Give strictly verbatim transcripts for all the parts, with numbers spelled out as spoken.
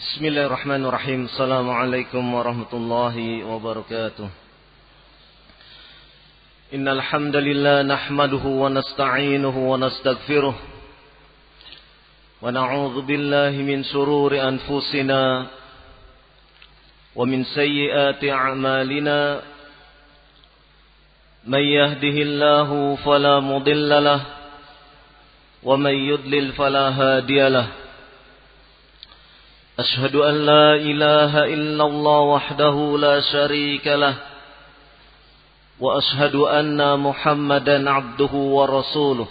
Bismillahirrahmanirrahim. Assalamualaikum warahmatullahi wabarakatuh. Innal hamdalillah nahmaduhu wa nasta'inuhu wa nastaghfiruh. Wa na'udzu billahi min shururi anfusina wa min sayyiati a'malina. Man yahdihillahu fala mudilla lahu wa man yudlil fala hadiya lahu. أشهد أن لا إله إلا الله وحده لا شريك له وأشهد أن محمدا عبده ورسوله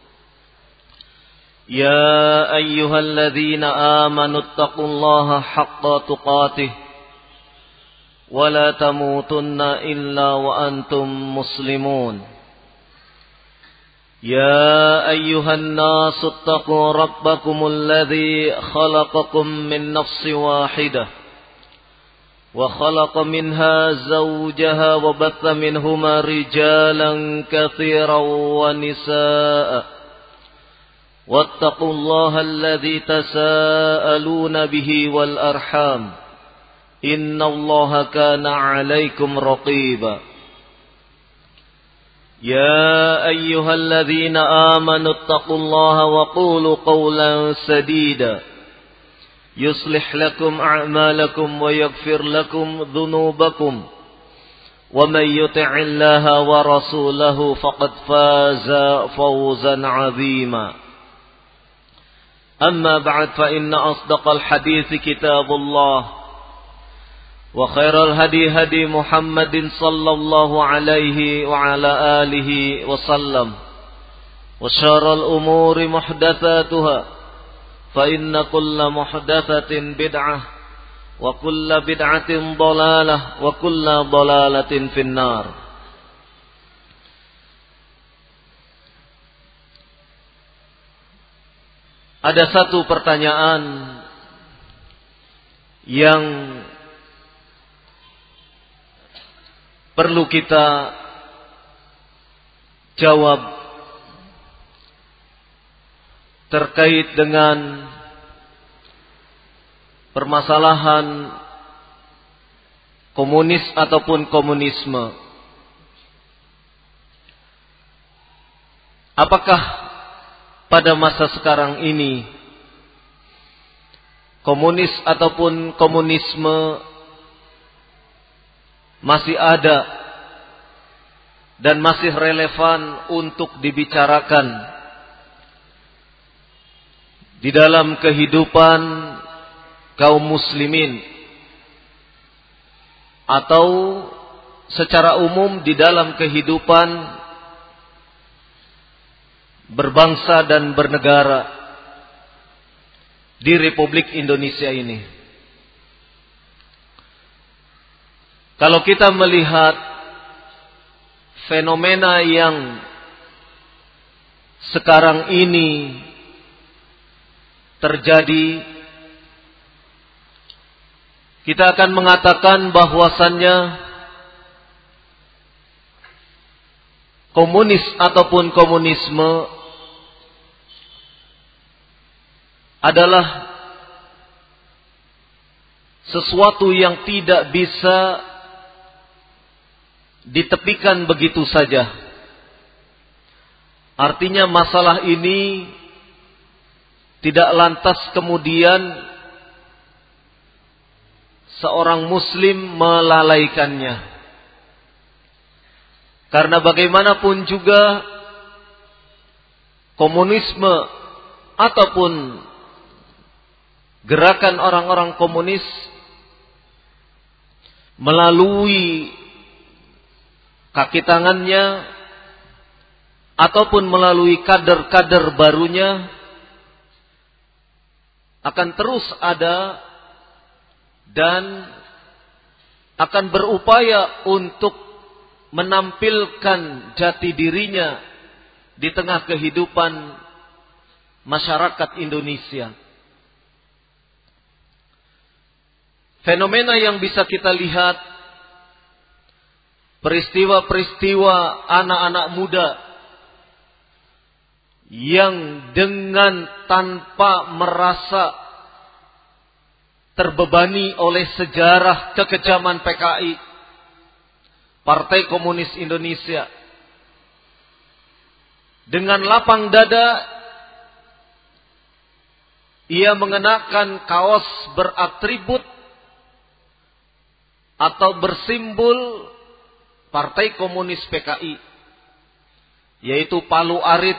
يا أيها الذين آمنوا اتقوا الله حق تقاته ولا تموتن إلا وأنتم مسلمون يا أيها الناس اتقوا ربكم الذي خلقكم من نفس واحدة وخلق منها زوجها وبث منهما رجالا كثيرا ونساء واتقوا الله الذي تساءلون به والأرحام إن الله كان عليكم رقيبا يا أيها الذين آمنوا اتقوا الله وقولوا قولا سديدا يصلح لكم أعمالكم ويغفر لكم ذنوبكم ومن يطع الله ورسوله فقد فاز فوزا عظيما أما بعد فإن أصدق الحديث كتاب الله وخير الهدي هدي محمد صلى الله عليه وعلى آله وسلم وشر الأمور محدثاتها فإن كل محدثة بدعة وكل بدعة ضلالة وكل ضلالة في النار. Ada satu pertanyaan yang perlu kita jawab terkait dengan permasalahan komunis ataupun komunisme. Apakah pada masa sekarang ini komunis ataupun komunisme masih ada dan masih relevan untuk dibicarakan di dalam kehidupan kaum muslimin atau secara umum di dalam kehidupan berbangsa dan bernegara di Republik Indonesia ini. Kalau kita melihat fenomena yang sekarang ini terjadi, kita akan mengatakan bahwasannya komunis ataupun komunisme adalah sesuatu yang tidak bisa ditepikan begitu saja. Artinya masalah ini tidak lantas kemudian seorang muslim melalaikannya. Karena bagaimanapun juga komunisme ataupun gerakan orang-orang komunis melalui kaki tangannya ataupun melalui kader-kader barunya akan terus ada dan akan berupaya untuk menampilkan jati dirinya di tengah kehidupan masyarakat Indonesia. Fenomena yang bisa kita lihat, peristiwa-peristiwa anak-anak muda yang dengan tanpa merasa terbebani oleh sejarah kekejaman P K I, Partai Komunis Indonesia. Dengan lapang dada ia mengenakan kaos beratribut atau bersimbol Partai Komunis P K I, yaitu palu arit,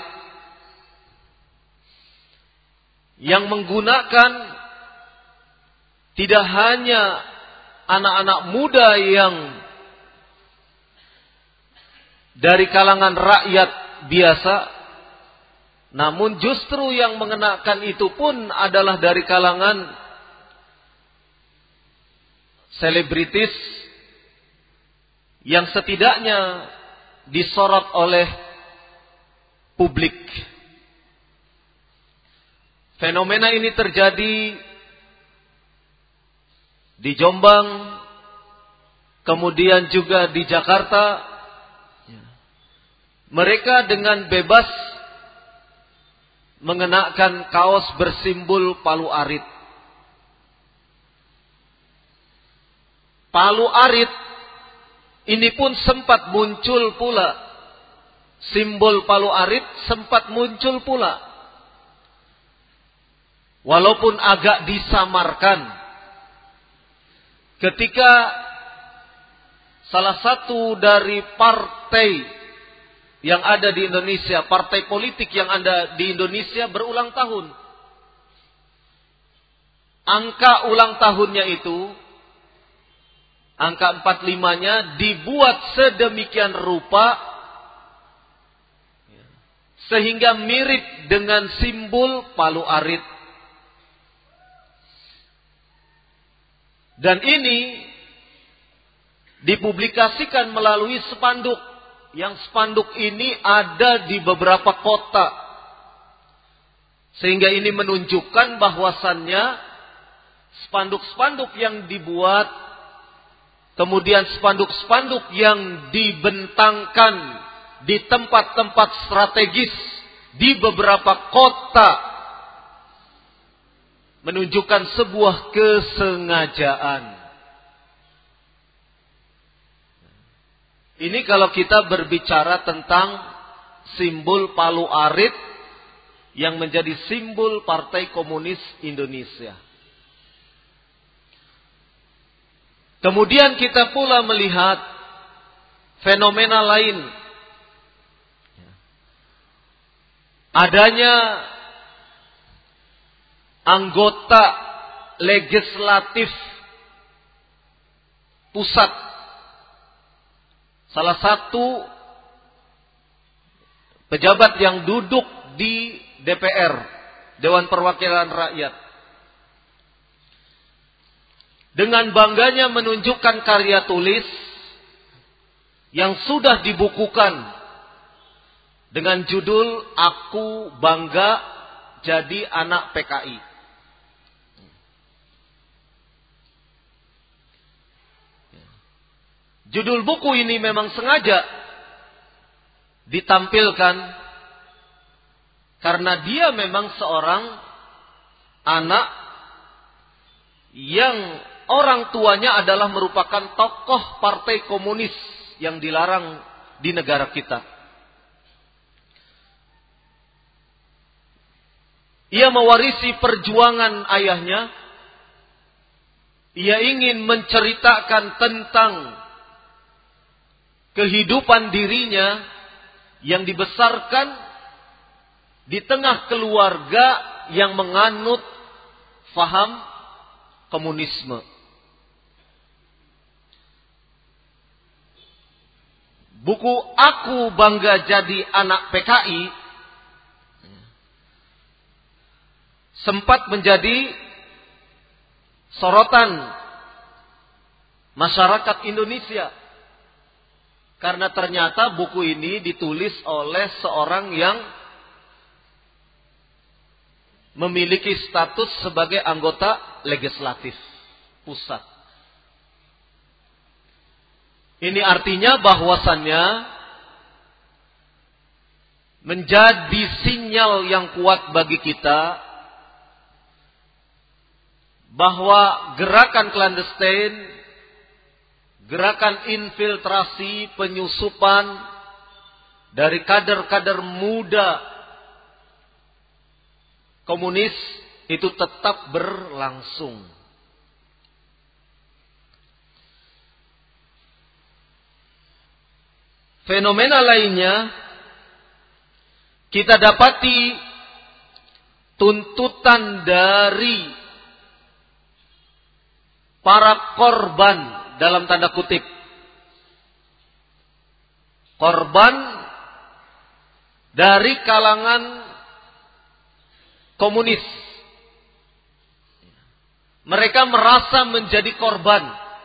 yang menggunakan tidak hanya anak-anak muda yang dari kalangan rakyat biasa, namun justru yang mengenakan itu pun adalah dari kalangan selebritis yang setidaknya disorot oleh publik. Fenomena ini terjadi di Jombang, kemudian juga di Jakarta. Mereka dengan bebas mengenakan kaos bersimbol palu arit. Palu arit ini pun sempat muncul pula. Simbol palu arit sempat muncul pula. Walaupun agak disamarkan. Ketika salah satu dari partai yang ada di Indonesia, partai politik yang ada di Indonesia berulang tahun. Angka ulang tahunnya itu, angka empat puluh lima-nya dibuat sedemikian rupa sehingga mirip dengan simbol palu arit. Dan ini dipublikasikan melalui spanduk. Yang spanduk ini ada di beberapa kota. Sehingga ini menunjukkan bahwasannya spanduk-spanduk yang dibuat, kemudian spanduk-spanduk yang dibentangkan di tempat-tempat strategis di beberapa kota, menunjukkan sebuah kesengajaan. Ini kalau kita berbicara tentang simbol palu arit yang menjadi simbol Partai Komunis Indonesia. Kemudian kita pula melihat fenomena lain. Adanya anggota legislatif pusat, salah satu pejabat yang duduk di D P R, Dewan Perwakilan Rakyat, dengan bangganya menunjukkan karya tulis yang sudah dibukukan dengan judul "Aku Bangga Jadi Anak P K I". Judul buku ini memang sengaja ditampilkan karena dia memang seorang anak yang orang tuanya adalah merupakan tokoh Partai Komunis yang dilarang di negara kita. Ia mewarisi perjuangan ayahnya. Ia ingin menceritakan tentang kehidupan dirinya yang dibesarkan di tengah keluarga yang menganut faham komunisme. Buku Aku Bangga Jadi Anak P K I sempat menjadi sorotan masyarakat Indonesia. Karena ternyata buku ini ditulis oleh seorang yang memiliki status sebagai anggota legislatif pusat. Ini artinya bahwasannya menjadi sinyal yang kuat bagi kita bahwa gerakan clandestine, gerakan infiltrasi, penyusupan dari kader-kader muda komunis itu tetap berlangsung. Fenomena lainnya, kita dapati tuntutan dari para korban, dalam tanda kutip, korban dari kalangan komunis. Mereka merasa menjadi korban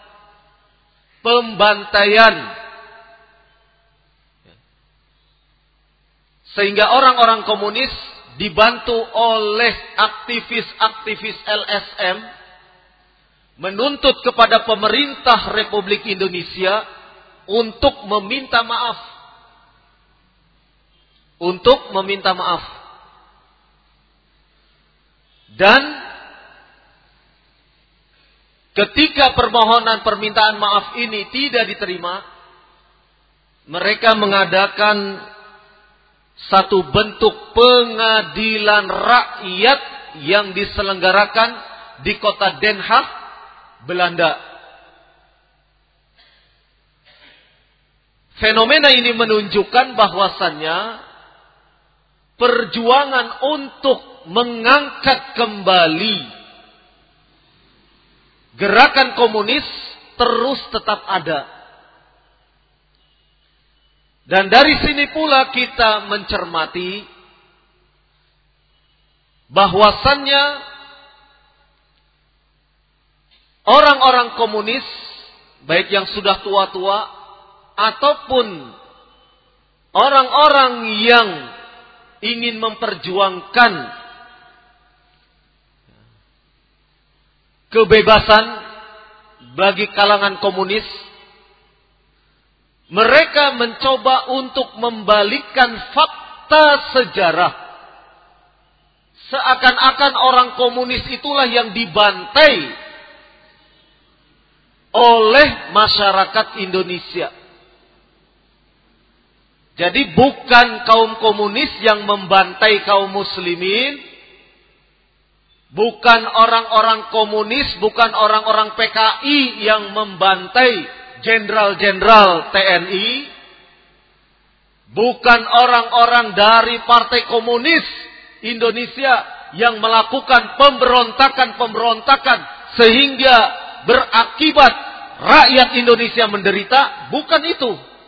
pembantaian, sehingga orang-orang komunis dibantu oleh aktivis-aktivis L S M menuntut kepada pemerintah Republik Indonesia untuk meminta maaf. Untuk meminta maaf. Dan ketika permohonan permintaan maaf ini tidak diterima, mereka mengadakan satu bentuk pengadilan rakyat yang diselenggarakan di kota Den Haag, Belanda. Fenomena ini menunjukkan bahwasannya perjuangan untuk mengangkat kembali gerakan komunis terus tetap ada. Dan dari sini pula kita mencermati bahwasannya orang-orang komunis, baik yang sudah tua-tua ataupun orang-orang yang ingin memperjuangkan kebebasan bagi kalangan komunis, mereka mencoba untuk membalikkan fakta sejarah. Seakan-akan orang komunis itulah yang dibantai oleh masyarakat Indonesia. Jadi bukan kaum komunis yang membantai kaum muslimin, bukan orang-orang komunis, bukan orang-orang P K I yang membantai jenderal-jenderal T N I, bukan orang-orang dari Partai Komunis Indonesia yang melakukan pemberontakan-pemberontakan sehingga berakibat rakyat Indonesia menderita, bukan itu.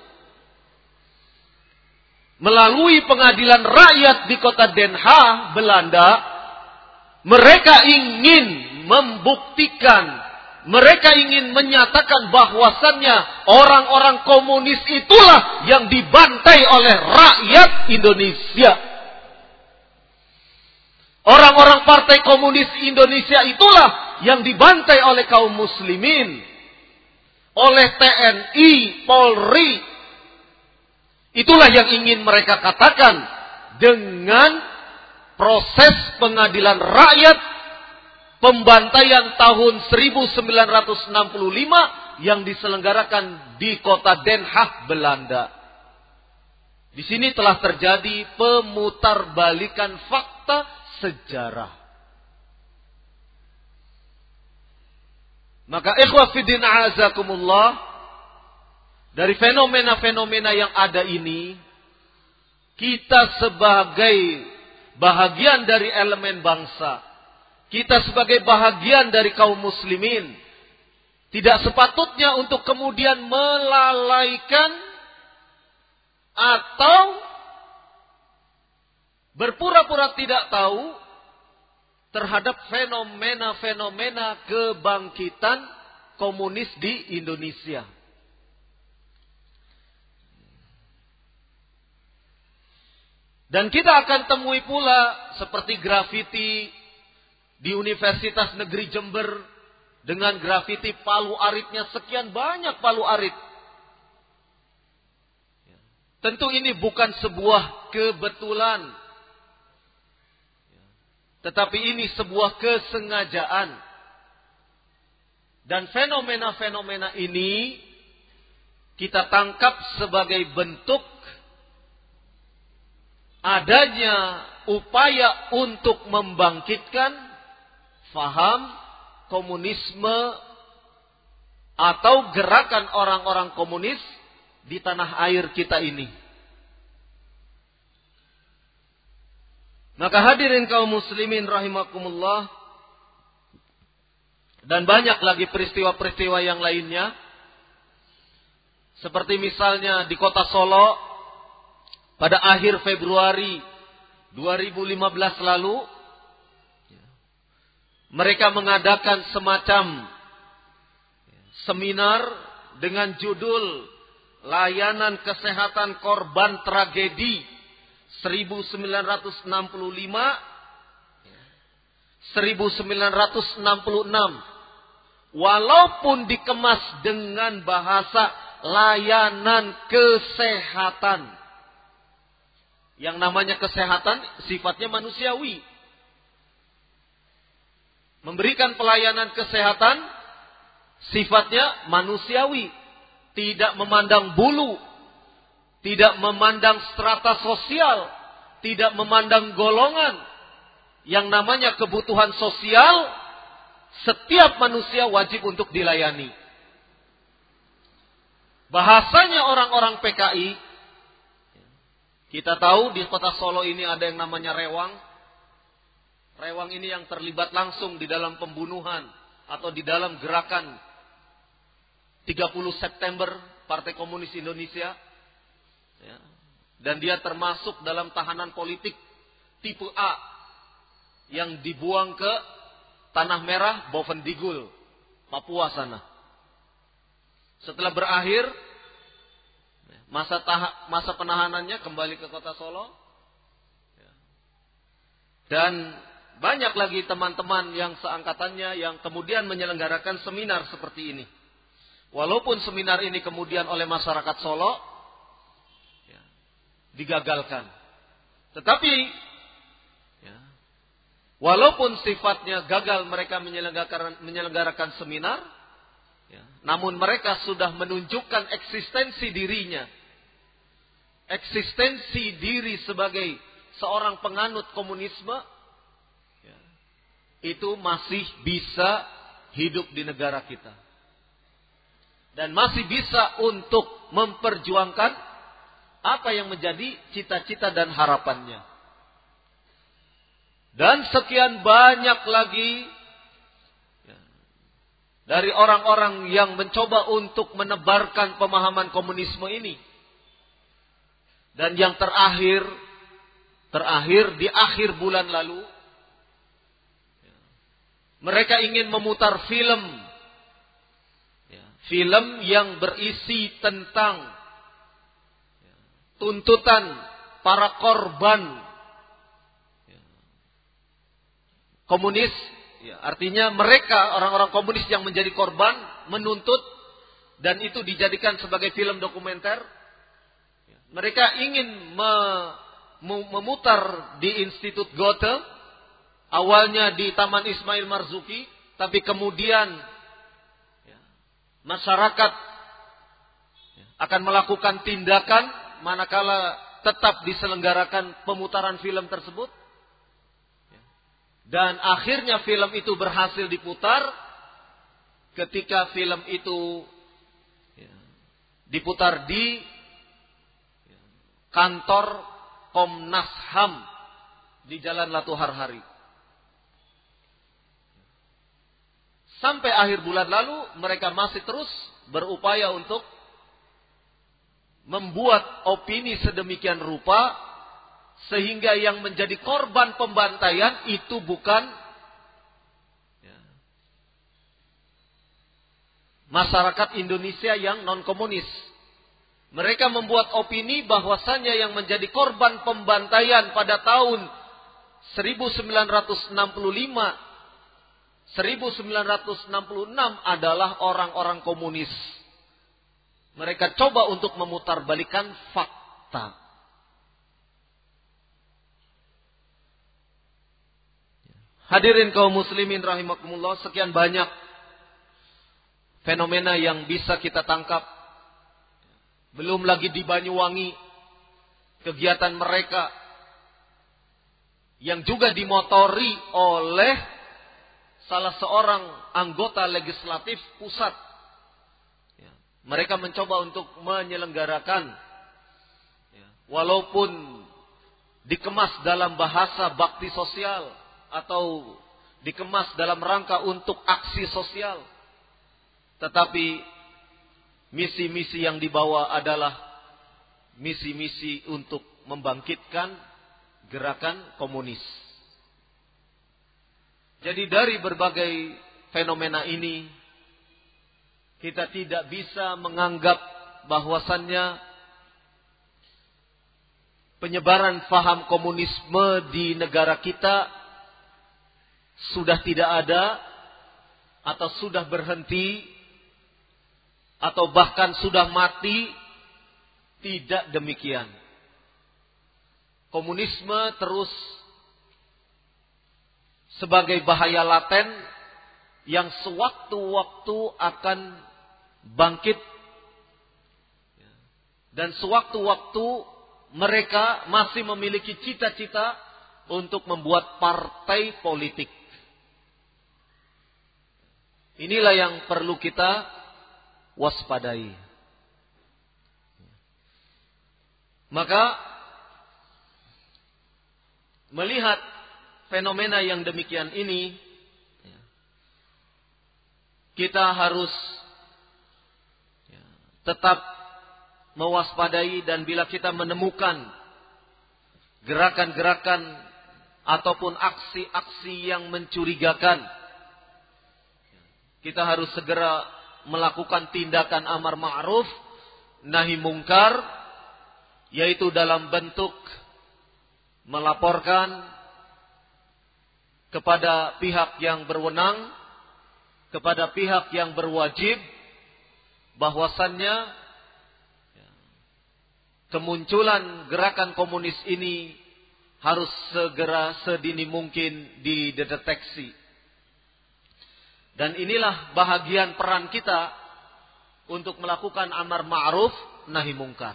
Melalui pengadilan rakyat di kota Den Haag, Belanda, mereka ingin membuktikan, mereka ingin menyatakan bahwasannya orang-orang komunis itulah yang dibantai oleh rakyat Indonesia. Orang-orang Partai Komunis Indonesia itulah yang dibantai oleh kaum muslimin, oleh T N I, Polri. Itulah yang ingin mereka katakan dengan proses pengadilan rakyat pembantaian tahun seribu sembilan ratus enam puluh lima yang diselenggarakan di kota Den Haag, Belanda. Di sini telah terjadi pemutarbalikan fakta sejarah. Maka ikhwah fiddin a'azakumullah, dari fenomena-fenomena yang ada ini, kita sebagai bahagian dari elemen bangsa, kita sebagai bahagian dari kaum muslimin, tidak sepatutnya untuk kemudian melalaikan atau berpura-pura tidak tahu terhadap fenomena-fenomena kebangkitan komunis di Indonesia. Dan kita akan temui pula seperti grafiti di Universitas Negeri Jember dengan grafiti palu aritnya sekian banyak palu arit. Tentu ini bukan sebuah kebetulan, tetapi ini sebuah kesengajaan Dan fenomena-fenomena ini kita tangkap sebagai bentuk adanya upaya untuk membangkitkan faham komunisme atau gerakan orang-orang komunis di tanah air kita ini. Maka hadirin kaum muslimin rahimakumullah, dan banyak lagi peristiwa-peristiwa yang lainnya. Seperti misalnya di kota Solo pada akhir Februari dua ribu lima belas lalu, mereka mengadakan semacam seminar dengan judul Layanan Kesehatan Korban Tragedi seribu sembilan ratus enam puluh lima seribu sembilan ratus enam puluh enam. Walaupun dikemas dengan bahasa layanan kesehatan. Yang namanya kesehatan sifatnya manusiawi. Memberikan pelayanan kesehatan sifatnya manusiawi. Tidak memandang bulu. Tidak memandang strata sosial. Tidak memandang golongan. Yang namanya kebutuhan sosial, setiap manusia wajib untuk dilayani. Bahasanya orang-orang P K I, kita tahu di kota Solo ini ada yang namanya Rewang. Rewang ini yang terlibat langsung di dalam pembunuhan atau di dalam gerakan tiga puluh September Partai Komunis Indonesia. Ya. Dan dia termasuk dalam tahanan politik tipe A yang dibuang ke Tanah Merah, Bovendigul, Papua sana. Setelah berakhir masa taha, masa penahanannya kembali ke kota Solo. Dan banyak lagi teman-teman yang seangkatannya yang kemudian menyelenggarakan seminar seperti ini. Walaupun seminar ini kemudian oleh masyarakat Solo ya, digagalkan. Tetapi ya, walaupun sifatnya gagal mereka menyelenggarakan, menyelenggarakan seminar, ya, namun mereka sudah menunjukkan eksistensi dirinya. Eksistensi diri sebagai seorang penganut komunisme, ya, itu masih bisa hidup di negara kita. Dan masih bisa untuk memperjuangkan apa yang menjadi cita-cita dan harapannya. Dan sekian banyak lagi ya, dari orang-orang yang mencoba untuk menebarkan pemahaman komunisme ini. Dan yang terakhir, terakhir di akhir bulan lalu, ya, mereka ingin memutar film, ya, film yang berisi tentang ya, tuntutan para korban ya, komunis. Ya, artinya mereka orang-orang komunis yang menjadi korban menuntut dan itu dijadikan sebagai film dokumenter. Ya, mereka ingin me, memutar di Institut Goethe, awalnya di Taman Ismail Marzuki, tapi kemudian ya, masyarakat ya, akan melakukan tindakan manakala tetap diselenggarakan pemutaran film tersebut. Dan akhirnya film itu berhasil diputar. Ketika film itu ya, diputar di ya, kantor Komnas H A M di Jalan Latuhar Hari. Sampai akhir bulan lalu mereka masih terus berupaya untuk membuat opini sedemikian rupa sehingga yang menjadi korban pembantaian itu bukan ya, masyarakat Indonesia yang non-komunis. Mereka membuat opini bahwasannya yang menjadi korban pembantaian pada tahun seribu sembilan ratus enam puluh lima seribu sembilan ratus enam puluh enam adalah orang-orang komunis. Mereka coba untuk memutarbalikkan fakta. Hadirin kaum muslimin rahimakumullah, sekian banyak fenomena yang bisa kita tangkap. Belum lagi di Banyuwangi, kegiatan mereka yang juga dimotori oleh salah seorang anggota legislatif pusat. Mereka mencoba untuk menyelenggarakan, walaupun dikemas dalam bahasa bakti sosial atau dikemas dalam rangka untuk aksi sosial, tetapi misi-misi yang dibawa adalah misi-misi untuk membangkitkan gerakan komunis. Jadi dari berbagai fenomena ini, kita tidak bisa menganggap bahwasannya penyebaran faham komunisme di negara kita sudah tidak ada, atau sudah berhenti, atau bahkan sudah mati. Tidak demikian. Komunisme terus sebagai bahaya laten yang sewaktu-waktu akan bangkit, dan sewaktu-waktu mereka masih memiliki cita-cita untuk membuat partai politik. Inilah yang perlu kita waspadai. Maka melihat fenomena yang demikian ini, kita harus tetap mewaspadai, dan bila kita menemukan gerakan-gerakan ataupun aksi-aksi yang mencurigakan, kita harus segera melakukan tindakan amar ma'ruf nahi mungkar, yaitu dalam bentuk melaporkan kepada pihak yang berwenang, kepada pihak yang berwajib, bahwasannya kemunculan gerakan komunis ini harus segera sedini mungkin dideteksi. Dan inilah bahagian peran kita untuk melakukan amar ma'ruf nahi mungkar.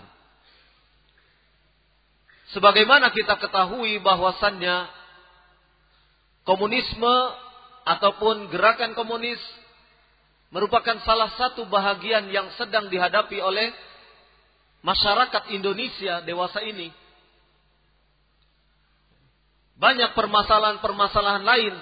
Sebagaimana kita ketahui bahwasannya komunisme ataupun gerakan komunis merupakan salah satu bahagian yang sedang dihadapi oleh masyarakat Indonesia dewasa ini. Banyak permasalahan-permasalahan lain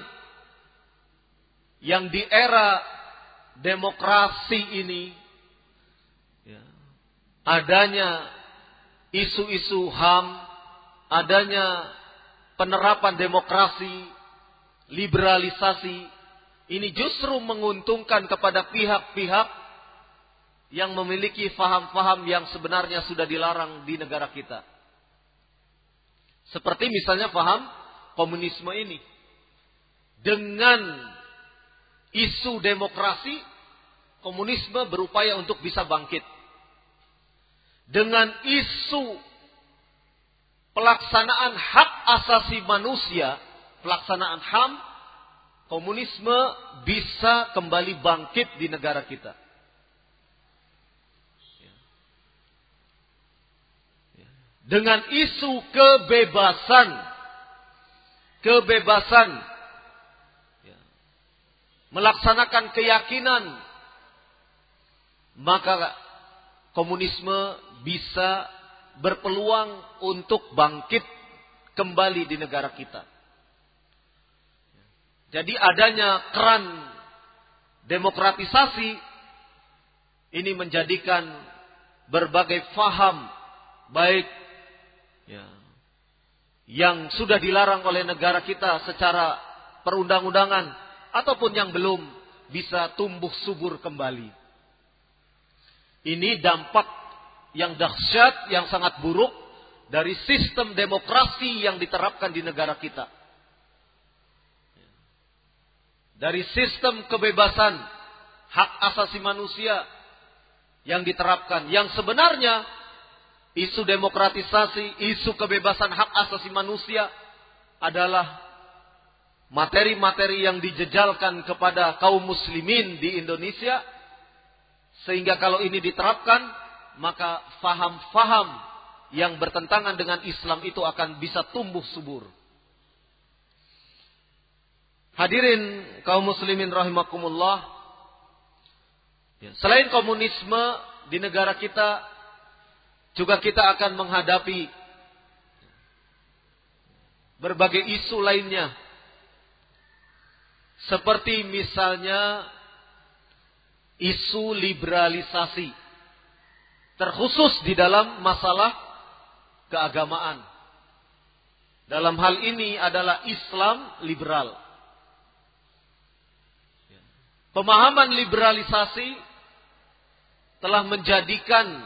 yang di era demokrasi ini, ya, adanya isu-isu H A M, adanya penerapan demokrasi, liberalisasi, ini justru menguntungkan kepada pihak-pihak yang memiliki faham-faham yang sebenarnya sudah dilarang di negara kita. Seperti misalnya faham komunisme ini. Dengan isu demokrasi, komunisme berupaya untuk bisa bangkit. Dengan isu pelaksanaan hak asasi manusia, pelaksanaan H A M, komunisme bisa kembali bangkit di negara kita. Dengan isu kebebasan, kebebasan melaksanakan keyakinan, maka komunisme bisa berpeluang untuk bangkit kembali di negara kita. Jadi adanya keran demokratisasi ini menjadikan berbagai faham, baik ya, yang sudah dilarang oleh negara kita secara perundang-undangan ataupun yang belum, bisa tumbuh subur kembali. Ini dampak yang dahsyat, yang sangat buruk dari sistem demokrasi yang diterapkan di negara kita. Dari sistem kebebasan hak asasi manusia yang diterapkan, yang sebenarnya isu demokratisasi, isu kebebasan hak asasi manusia adalah materi-materi yang dijejalkan kepada kaum muslimin di Indonesia Sehingga kalau ini diterapkan, maka faham-faham yang bertentangan dengan Islam itu akan bisa tumbuh subur. Hadirin kaum muslimin rahimakumullah. Selain komunisme di negara kita, juga kita akan menghadapi berbagai isu lainnya. Seperti misalnya isu liberalisasi, terkhusus di dalam masalah keagamaan. Dalam hal ini adalah Islam liberal. Pemahaman liberalisasi telah menjadikan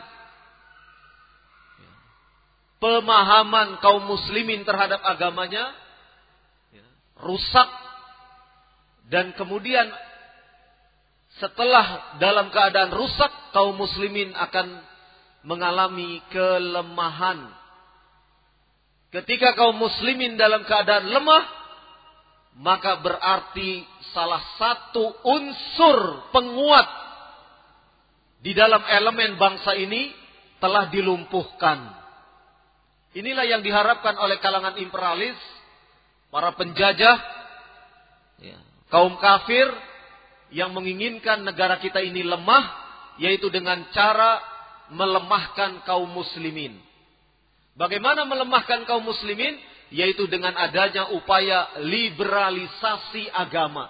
pemahaman kaum muslimin terhadap agamanya rusak, dan kemudian setelah dalam keadaan rusak, kaum muslimin akan mengalami kelemahan. Ketika kaum muslimin dalam keadaan lemah, maka berarti salah satu unsur penguat di dalam elemen bangsa ini telah dilumpuhkan. Inilah yang diharapkan oleh kalangan imperialis, para penjajah, ya, kaum kafir yang menginginkan negara kita ini lemah, yaitu dengan cara melemahkan kaum muslimin. Bagaimana melemahkan kaum muslimin? Yaitu dengan adanya upaya liberalisasi agama.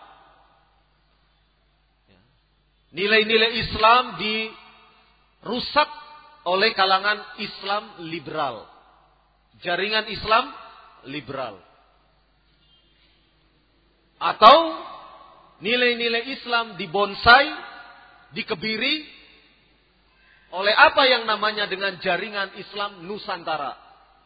Nilai-nilai Islam dirusak oleh kalangan Islam liberal. Jaringan Islam liberal. Atau nilai-nilai Islam dibonsai, dikebiri oleh apa yang namanya dengan jaringan Islam Nusantara.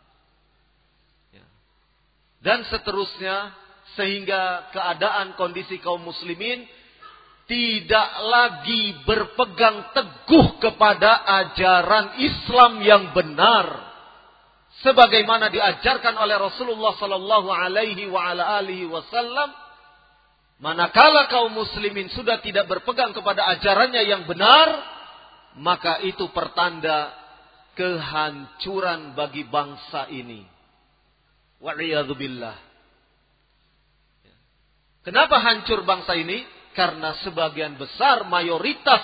Dan seterusnya, sehingga keadaan kondisi kaum muslimin tidak lagi berpegang teguh kepada ajaran Islam yang benar, sebagaimana diajarkan oleh Rasulullah sallallahu alaihi wa ala alihi wasallam. Manakala kaum muslimin sudah tidak berpegang kepada ajarannya yang benar, maka itu pertanda kehancuran bagi bangsa ini. Wa'iyadzubillah. Kenapa hancur bangsa ini? Karena sebagian besar, mayoritas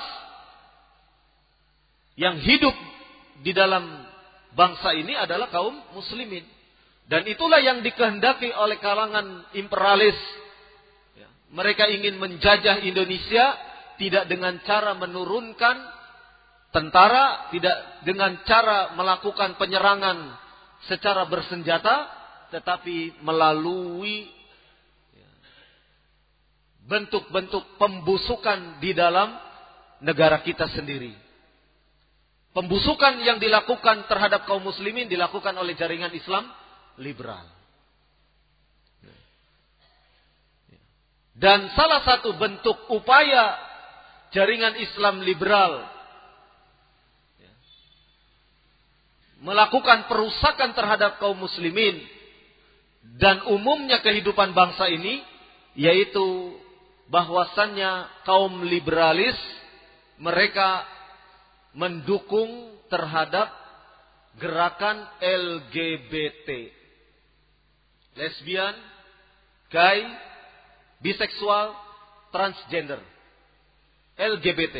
yang hidup di dalam bangsa ini adalah kaum muslimin. Dan itulah yang dikehendaki oleh kalangan imperialis. Mereka ingin menjajah Indonesia tidak dengan cara menurunkan tentara, tidak dengan cara melakukan penyerangan secara bersenjata, tetapi melalui bentuk-bentuk pembusukan di dalam negara kita sendiri. Pembusukan yang dilakukan terhadap kaum muslimin dilakukan oleh jaringan Islam liberal. Dan salah satu bentuk upaya jaringan Islam liberal melakukan perusakan terhadap kaum muslimin dan umumnya kehidupan bangsa ini, yaitu bahwasannya kaum liberalis mereka mendukung terhadap gerakan L G B T, lesbian, gay, biseksual, transgender, L G B T.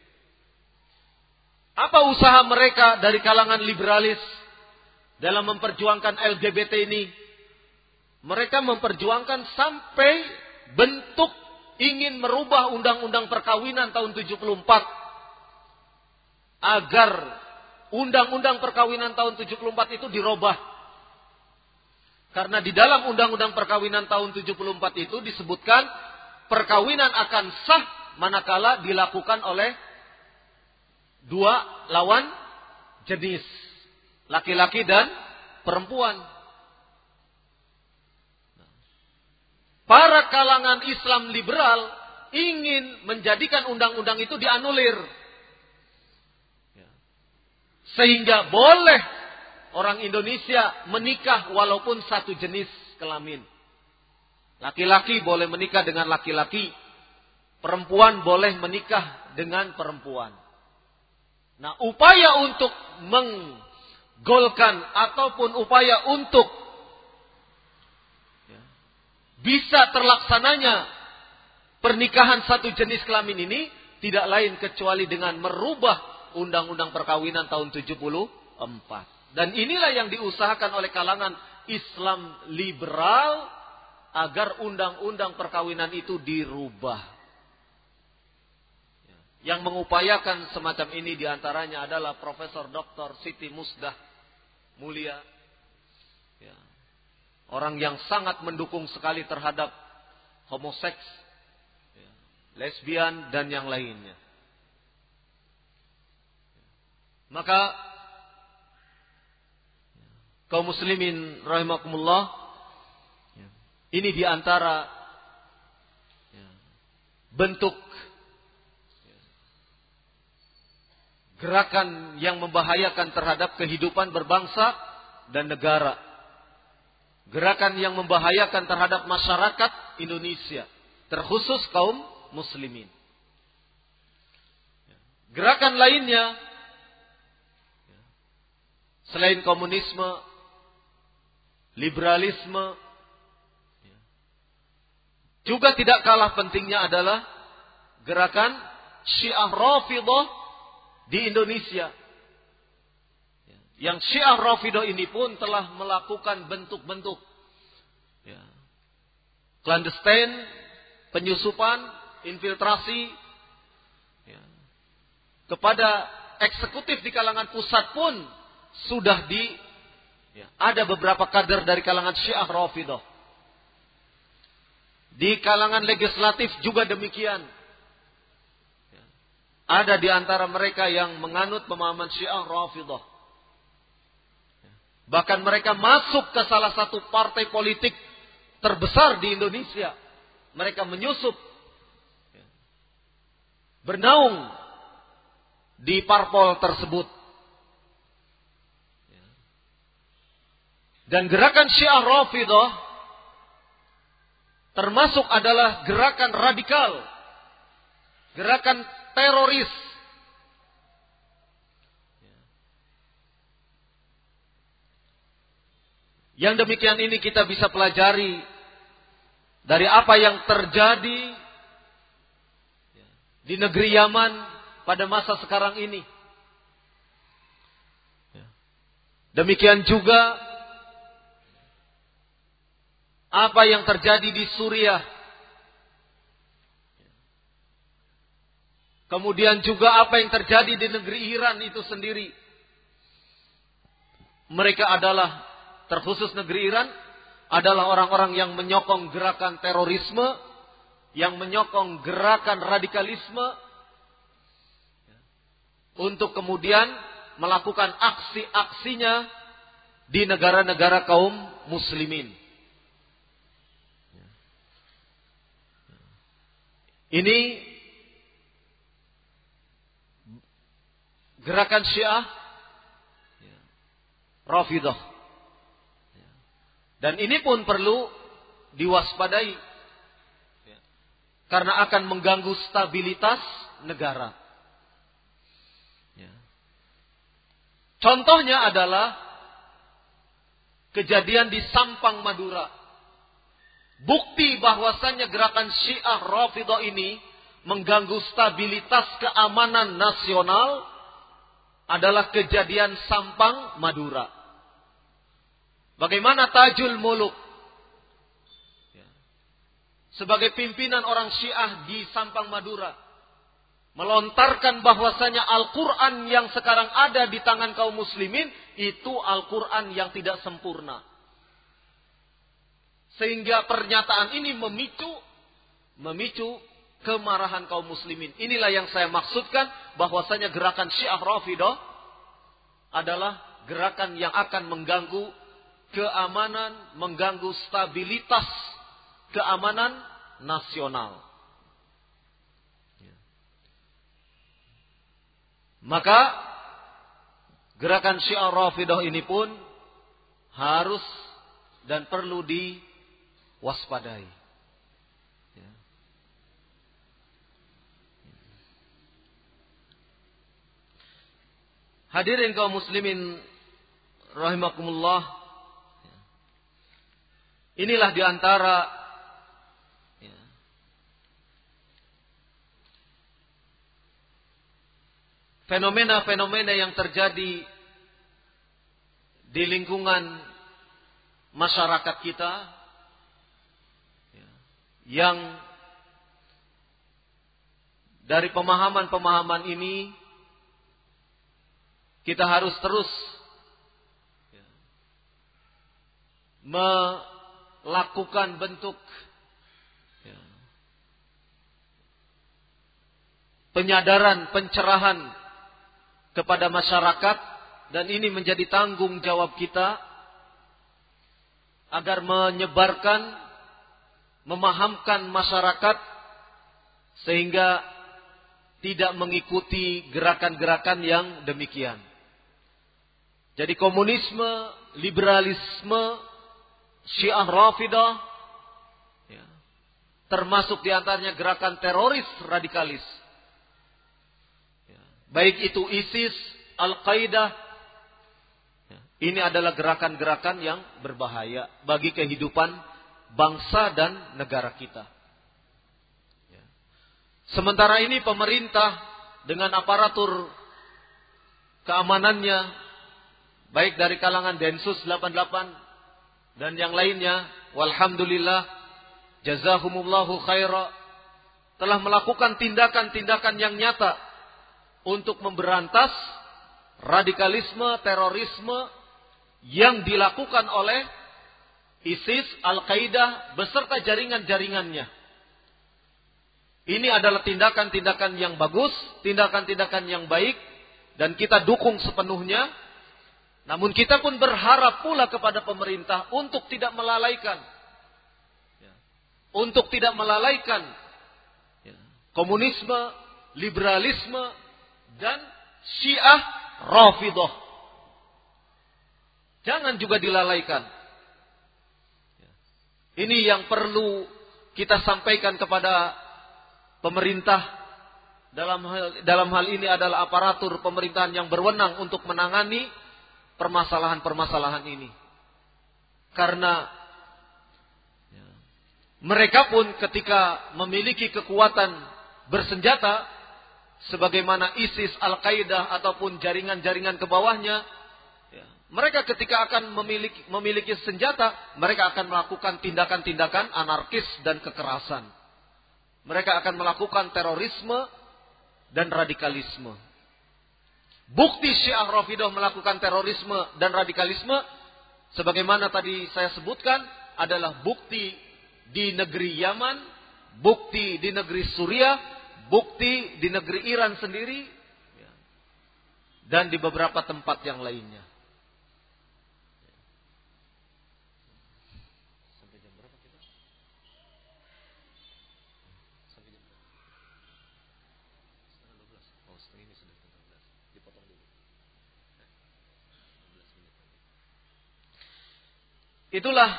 Apa usaha mereka dari kalangan liberalis dalam memperjuangkan L G B T ini? Mereka memperjuangkan sampai bentuk ingin merubah undang-undang perkawinan tahun tujuh puluh empat. Agar undang-undang perkawinan tahun tujuh puluh empat itu dirubah. Karena di dalam undang-undang perkawinan tahun tujuh puluh empat itu disebutkan perkawinan akan sah manakala dilakukan oleh dua lawan jenis, laki-laki dan perempuan. Para kalangan Islam liberal ingin menjadikan undang-undang itu dianulir. Sehingga boleh orang Indonesia menikah walaupun satu jenis kelamin. Laki-laki boleh menikah dengan laki-laki, perempuan boleh menikah dengan perempuan. Nah, upaya untuk menggolkan ataupun upaya untuk ya, bisa terlaksananya pernikahan satu jenis kelamin ini tidak lain kecuali dengan merubah Undang-Undang Perkawinan tahun tujuh puluh empat. Dan inilah yang diusahakan oleh kalangan Islam liberal agar Undang-Undang Perkawinan itu dirubah. Yang mengupayakan semacam ini diantaranya adalah Profesor Doktor Siti Musdah Mulia. Ya. Orang yang sangat mendukung sekali terhadap homoseks, ya, lesbian, dan yang lainnya. Maka kaum muslimin rahimakumullah, ini diantara bentuk gerakan yang membahayakan terhadap kehidupan berbangsa dan negara. Gerakan yang membahayakan terhadap masyarakat Indonesia, terkhusus kaum muslimin. Gerakan lainnya, selain komunisme, liberalisme, juga tidak kalah pentingnya adalah gerakan Syiah Rafidhah di Indonesia. Yang Syiah Rafidhah ini pun telah melakukan bentuk-bentuk ya, clandestine, penyusupan, infiltrasi ya, kepada eksekutif di kalangan pusat pun sudah di ya, ada beberapa kader dari kalangan Syiah Rafidhah. Di kalangan legislatif juga demikian. Ada di antara mereka yang menganut pemahaman Syiah Rafidhah. Bahkan mereka masuk ke salah satu partai politik terbesar di Indonesia. Mereka menyusup, bernaung di parpol tersebut. Dan gerakan Syiah Rafidhah termasuk adalah gerakan radikal, gerakan teroris. Yang demikian ini kita bisa pelajari dari apa yang terjadi di negeri Yaman pada masa sekarang ini. Demikian juga apa yang terjadi di Suriah. Kemudian juga apa yang terjadi di negeri Iran itu sendiri. Mereka adalah, terkhusus negeri Iran, adalah orang-orang yang menyokong gerakan terorisme, yang menyokong gerakan radikalisme, untuk kemudian melakukan aksi-aksinya di negara-negara kaum muslimin. Ini gerakan Syiah Rafidhah. Dan ini pun perlu diwaspadai. Karena akan mengganggu stabilitas negara. Contohnya adalah kejadian di Sampang, Madura. Bukti bahwasannya gerakan Syiah Rafidhah ini mengganggu stabilitas keamanan nasional adalah kejadian Sampang, Madura. Bagaimana Tajul Muluk sebagai pimpinan orang Syiah di Sampang, Madura melontarkan bahwasanya Al-Quran yang sekarang ada di tangan kaum muslimin itu Al-Quran yang tidak sempurna. Sehingga pernyataan ini memicu memicu kemarahan kaum muslimin. Inilah yang saya maksudkan bahwasanya gerakan Syiah Rafidhah adalah gerakan yang akan mengganggu keamanan, mengganggu stabilitas keamanan nasional. Maka gerakan Syiah Rafidhah ini pun harus dan perlu diwaspadai. Hadirin kaum muslimin rahimakumullah. Inilah diantara ya, fenomena-fenomena yang terjadi di lingkungan masyarakat kita ya, yang dari pemahaman-pemahaman ini kita harus terus ya, melakukan bentuk ya, penyadaran, pencerahan kepada masyarakat, dan ini menjadi tanggung jawab kita agar menyebarkan, memahamkan masyarakat sehingga tidak mengikuti gerakan-gerakan yang demikian. Jadi komunisme, liberalisme, Syiah Rafidah, ya, termasuk diantaranya gerakan teroris radikalis. Ya, baik itu ISIS, Al-Qaeda, ya, ini adalah gerakan-gerakan yang berbahaya bagi kehidupan bangsa dan negara kita. Ya. Sementara ini pemerintah dengan aparatur keamanannya, baik dari kalangan Densus delapan puluh delapan dan yang lainnya, walhamdulillah, jazahumullahu khaira, telah melakukan tindakan-tindakan yang nyata untuk memberantas radikalisme, terorisme yang dilakukan oleh ISIS, Al-Qaeda beserta jaringan-jaringannya. Ini adalah tindakan-tindakan yang bagus, tindakan-tindakan yang baik, dan kita dukung sepenuhnya. Namun kita pun berharap pula kepada pemerintah untuk tidak melalaikan, ya, untuk tidak melalaikan ya, komunisme, liberalisme, dan Syiah Rafidah. Jangan juga dilalaikan. Ya. Ini yang perlu kita sampaikan kepada pemerintah. Dalam hal, dalam hal ini adalah aparatur pemerintahan yang berwenang untuk menangani permasalahan-permasalahan ini. Karena ya, mereka pun ketika memiliki kekuatan bersenjata sebagaimana ISIS, Al-Qaeda ataupun jaringan-jaringan ke bawahnya, ya, mereka ketika akan memiliki memiliki senjata, mereka akan melakukan tindakan-tindakan anarkis dan kekerasan. Mereka akan melakukan terorisme dan radikalisme. Bukti Syiah Rafidah melakukan terorisme dan radikalisme, sebagaimana tadi saya sebutkan, adalah bukti di negeri Yaman, bukti di negeri Suriah, bukti di negeri Iran sendiri, dan di beberapa tempat yang lainnya. Sampai jam berapa kita? Sampai jam berapa? setengah dua belas. Oh, setengah ini sudah setengah dua belas. Dipotong dulu. lima belas menit lagi. Itulah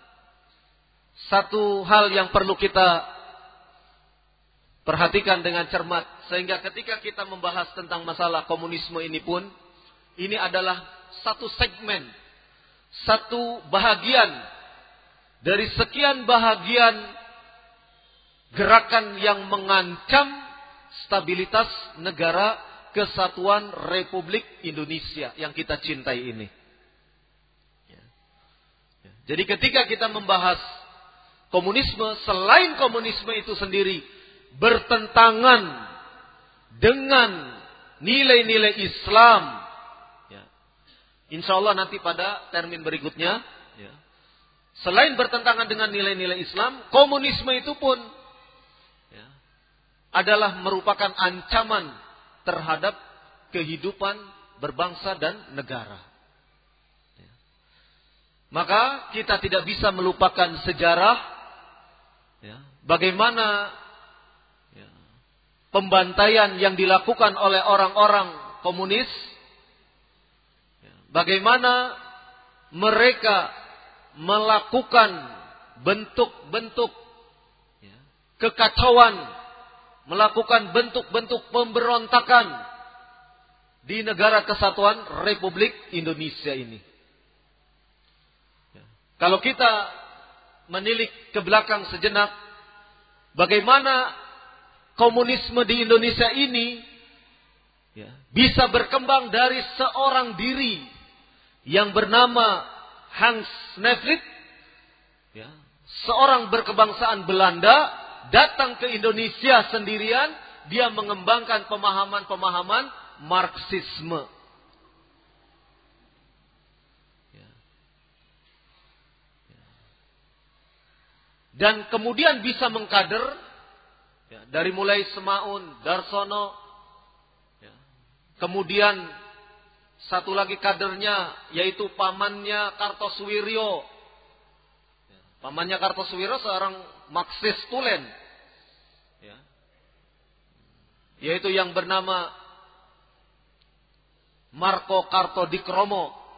satu hal yang perlu kita perhatikan dengan cermat, sehingga ketika kita membahas tentang masalah komunisme ini pun, ini adalah satu segmen, satu bahagian dari sekian bahagian gerakan yang mengancam stabilitas negara kesatuan Republik Indonesia yang kita cintai ini. Jadi ketika kita membahas komunisme, selain komunisme itu sendiri bertentangan dengan nilai-nilai Islam, ya, insya Allah nanti pada termin berikutnya, ya, selain bertentangan dengan nilai-nilai Islam, komunisme itu pun ya, adalah merupakan ancaman terhadap kehidupan berbangsa dan negara. Ya. Maka kita tidak bisa melupakan sejarah, ya, bagaimana pembantaian yang dilakukan oleh orang-orang komunis, bagaimana mereka melakukan bentuk-bentuk kekacauan, melakukan bentuk-bentuk pemberontakan di negara kesatuan Republik Indonesia ini. Kalau kita menilik ke belakang sejenak, bagaimana komunisme di Indonesia ini ya, bisa berkembang dari seorang diri yang bernama Hans Nevlid, ya, seorang berkebangsaan Belanda, datang ke Indonesia sendirian, dia mengembangkan pemahaman-pemahaman Marxisme. Dan kemudian bisa mengkader ya, dari mulai Semaun, Darsono, ya. Kemudian satu lagi kadernya yaitu pamannya Kartosuwiryo. Ya. Pamannya Kartosuwiryo seorang Marxis tulen, ya. Yaitu yang bernama Marco Kartodikromo.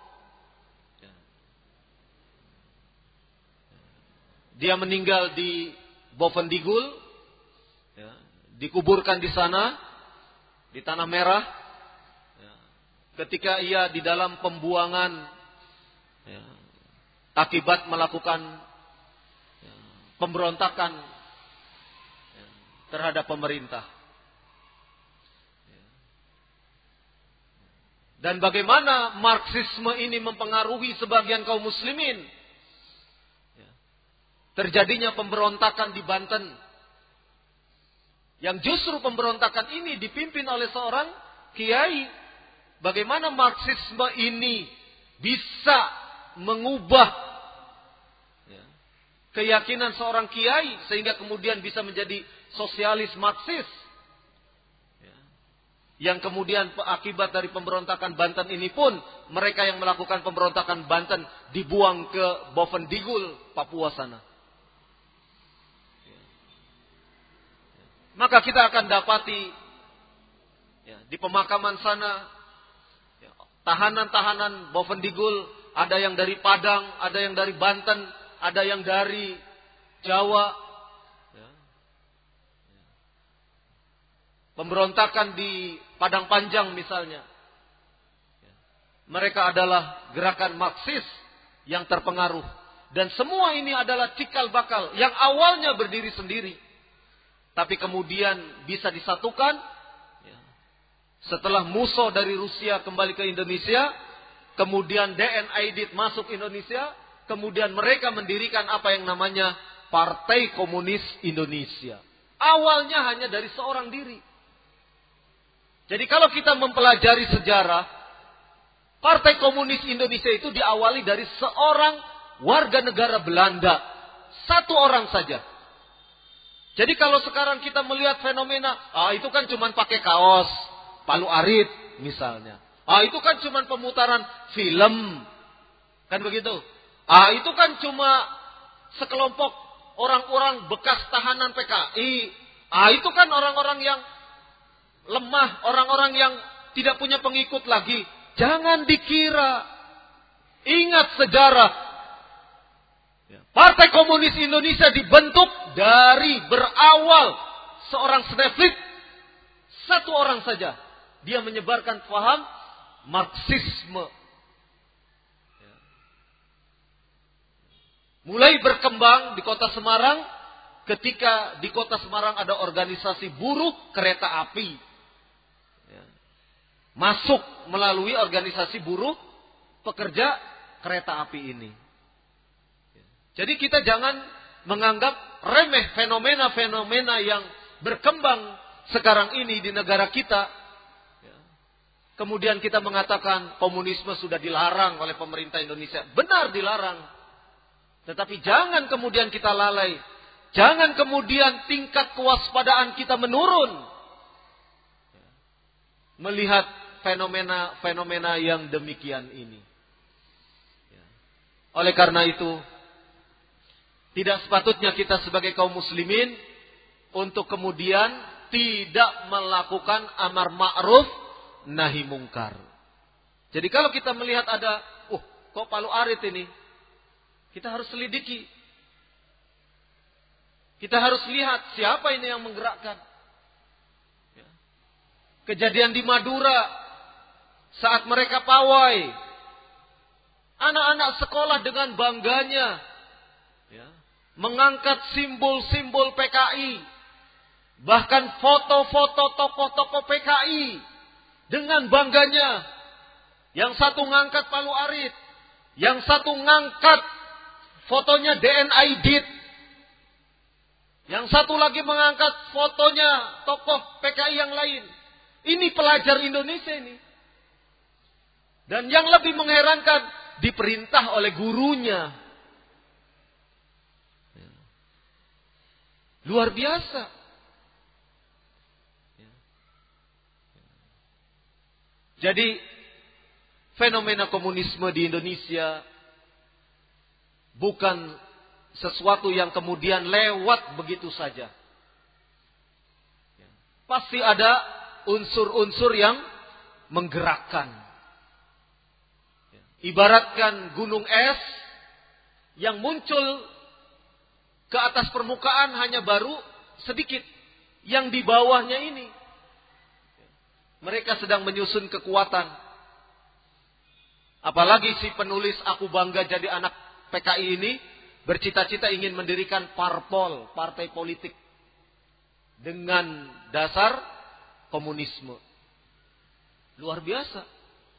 Dia meninggal di Bovendigul, ya, dikuburkan di sana, di Tanah Merah. Ya, ketika ia di dalam pembuangan, ya, akibat melakukan ya, pemberontakan ya, terhadap pemerintah. Ya. Dan bagaimana Marxisme ini mempengaruhi sebagian kaum muslimin. Terjadinya pemberontakan di Banten. Yang justru pemberontakan ini dipimpin oleh seorang kiai. Bagaimana Marxisme ini bisa mengubah ya, keyakinan seorang kiai sehingga kemudian bisa menjadi sosialis Marxis. Ya. Yang kemudian akibat dari pemberontakan Banten ini pun mereka yang melakukan pemberontakan Banten dibuang ke Bovendigul, Papua sana. Maka kita akan dapati ya, di pemakaman sana ya, tahanan-tahanan Bovendigul, ada yang dari Padang, ada yang dari Banten, ada yang dari Jawa. Ya. Ya. Pemberontakan di Padang Panjang misalnya. Ya. Mereka adalah gerakan Marxis yang terpengaruh. Dan semua ini adalah cikal bakal yang awalnya berdiri sendiri. Tapi kemudian bisa disatukan ya. Setelah Musso dari Rusia kembali ke Indonesia, kemudian D N Aidit masuk Indonesia, kemudian mereka mendirikan apa yang namanya Partai Komunis Indonesia. Awalnya hanya dari seorang diri. Jadi kalau kita mempelajari sejarah, Partai Komunis Indonesia itu diawali dari seorang warga negara Belanda. Satu orang saja. Jadi kalau sekarang kita melihat fenomena, ah itu kan cuma pakai kaos, palu arit misalnya. Ah itu kan cuma pemutaran film. Kan begitu? Ah itu kan cuma sekelompok orang-orang bekas tahanan P K I. Ah itu kan orang-orang yang lemah, orang-orang yang tidak punya pengikut lagi. Jangan dikira. Ingat sejarah. Partai Komunis Indonesia dibentuk dari berawal seorang Sneflit, satu orang saja. Dia menyebarkan paham Marxisme. Mulai berkembang di kota Semarang, ketika di kota Semarang ada organisasi buruh kereta api. Masuk melalui organisasi buruh pekerja kereta api ini. Jadi kita jangan menganggap remeh fenomena-fenomena yang berkembang sekarang ini di negara kita. Kemudian kita mengatakan komunisme sudah dilarang oleh pemerintah Indonesia. Benar dilarang. Tetapi jangan kemudian kita lalai. Jangan kemudian tingkat kewaspadaan kita menurun. Melihat fenomena-fenomena yang demikian ini. Oleh karena itu, tidak sepatutnya kita sebagai kaum muslimin untuk kemudian tidak melakukan amar ma'ruf nahi mungkar. Jadi kalau kita melihat ada, uh, kok palu arit ini, kita harus selidiki. Kita harus lihat siapa ini yang menggerakkan. Kejadian di Madura, saat mereka pawai, anak-anak sekolah dengan bangganya ya, mengangkat simbol-simbol P K I, bahkan foto-foto tokoh-tokoh P K I dengan bangganya. Yang satu ngangkat Palu Arit, yang satu ngangkat fotonya D N I D I T, yang satu lagi mengangkat fotonya tokoh P K I yang lain. Ini pelajar Indonesia ini. Dan yang lebih mengherankan, diperintah oleh gurunya. Luar biasa. Jadi, fenomena komunisme di Indonesia bukan sesuatu yang kemudian lewat begitu saja. Pasti ada unsur-unsur yang menggerakkan. Ibaratkan gunung es yang muncul ke atas permukaan hanya baru sedikit. Yang di bawahnya ini, mereka sedang menyusun kekuatan. Apalagi si penulis Aku Bangga Jadi Anak P K I ini bercita-cita ingin mendirikan parpol, partai politik dengan dasar komunisme. Luar biasa.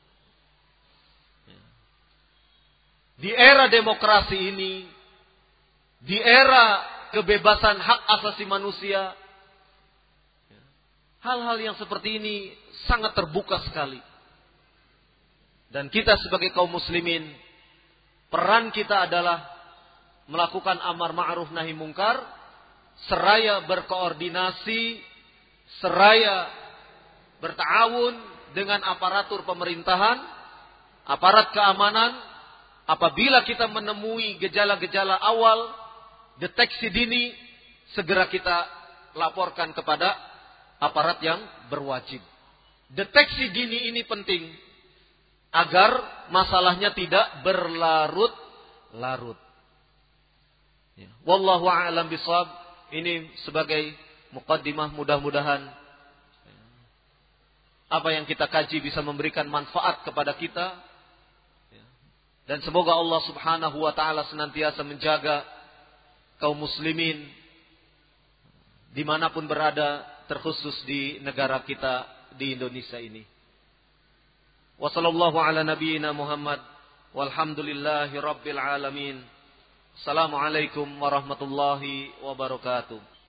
Di era demokrasi ini, di era kebebasan hak asasi manusia, hal-hal yang seperti ini sangat terbuka sekali. Dan kita sebagai kaum muslimin, peran kita adalah melakukan amar ma'ruf nahi mungkar, seraya berkoordinasi, seraya berta'awun dengan aparatur pemerintahan, aparat keamanan. Apabila kita menemui gejala-gejala awal, deteksi dini, segera kita laporkan kepada aparat yang berwajib. Deteksi dini ini penting agar masalahnya tidak berlarut-larut. Ya. Wallahu a'lam bishawab. Ini sebagai muqaddimah, mudah-mudahan apa yang kita kaji bisa memberikan manfaat kepada kita. Dan semoga Allah subhanahu wa ta'ala senantiasa menjaga kaum muslimin dimanapun berada, terkhusus di negara kita di Indonesia ini. Wa sallallahu ala nabiyyina Muhammad walhamdulillahi rabbil alamin. Assalamualaikum warahmatullahi wabarakatuh.